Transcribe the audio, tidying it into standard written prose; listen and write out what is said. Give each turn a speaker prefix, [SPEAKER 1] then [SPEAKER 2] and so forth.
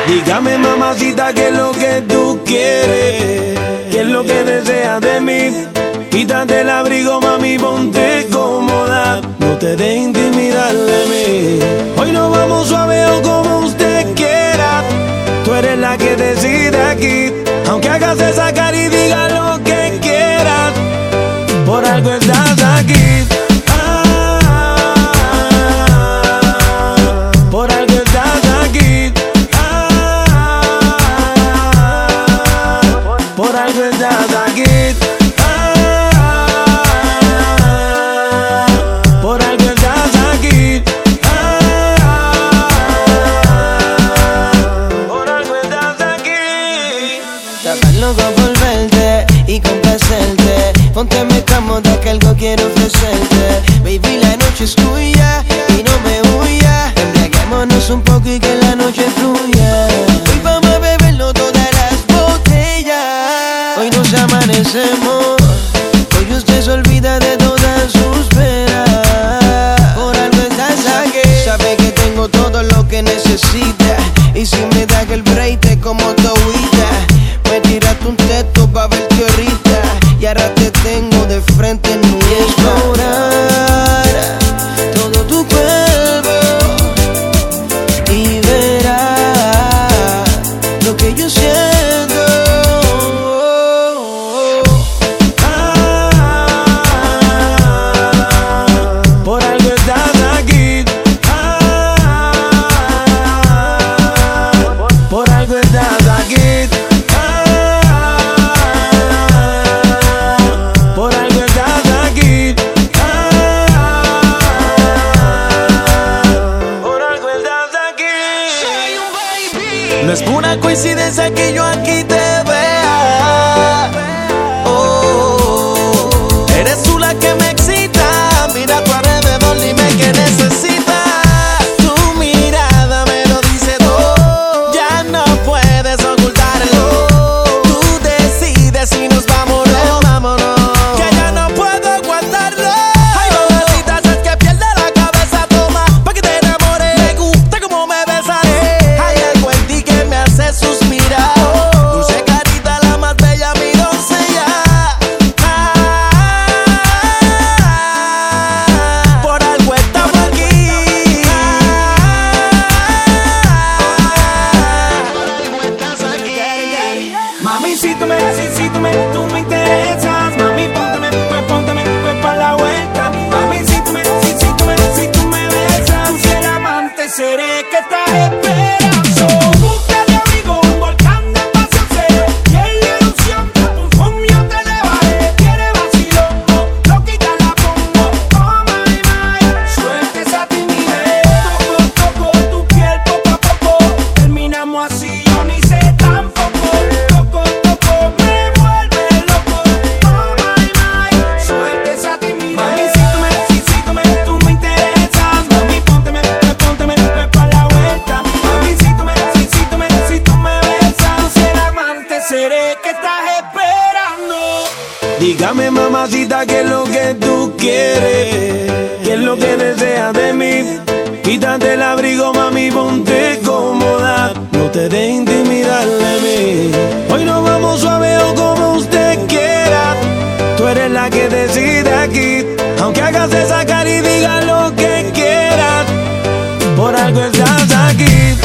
[SPEAKER 1] Dígame, mamacita, qué es lo que tú quieres, qué es lo que deseas de mí. Quítate el abrigo, mami, ponte cómoda, no te de intimidar de mí. Hoy nos vamos suave o como usted quiera, tú eres la que decide aquí. Aunque hagas esa cara y digas lo que quieras, por algo estás aquí. Por algo estás aquí. Por algo estás aquí. Por algo estás aquí. Por algo estás aquí.
[SPEAKER 2] Estaba loco por verte y complacerte. Pónteme cómoda que algo quiero ofrecerte. Baby, la noche es tuya y no me huya. Embriaguémonos un poco y que la noche fluya. Hoy vamos a beberlo todas las botellas. Hoy nos amanecemos. Hoy usted se olvida de todas sus penas. Por algo estás aquí. Sabe que tengo todo lo que necesita. Y si me da el break te como towita. Me tiraste un texto pa' verte ahorita. Y ahora te tengo de frente en mi explorar todo tu cuerpo y verás lo que yo siento.
[SPEAKER 1] Por algo estás aquí. Por algo estás aquí. Por algo estás aquí. Por algo estás aquí. No es una coincidencia que yo aquí te vea. Oh, eres tú la que me excita. Mira a tu alrededor, dime que necesitas. Tu mirada me lo dice todo. Ya no puedes ocultarlo. Tú decides si nos vamos o no. Vámonos. Que ya no puedo aguantarlo. Ay, mamacita, es que pierde la cabeza. Toma, pa' que te enamores. Me gusta como me besas. Hay algo en ti que me hace suspirar. Dulce carita, la más bella, mi doncella. Por algo estamos aquí. Mami, si tú me interesas. Mami, pónteme pa' la vuelta. Mami, si tú me besas. Tú si el amante seré que estás esperando. Busca de abrigo, un volcán de pasión seré. Y en la ilusión, pum pum yo te elevaré. Quiere vacilón, lo quita la pongo. Oh my my, suelta esa timidez. Toco tu piel poco a poco. Terminamos así, yo ni sé tampoco. Toco, me vuelve loco. Oh my my, suelta esa timidez. Mami, si tú me interesas. Mami, pónteme pa' la vuelta. Mami, si tú me besas. Si el amante seré que estás esperando. Dígame, mamacita, qué es lo que tú quieres, qué es lo que deseas de mí. Quítate el abrigo, mami, ponte cómoda, no te de intimidar de mí. Hoy nos vamos suave o como usted quiera, tú eres la que decide aquí. Aunque hagas esa cara y digas lo que quieras, por algo estás aquí.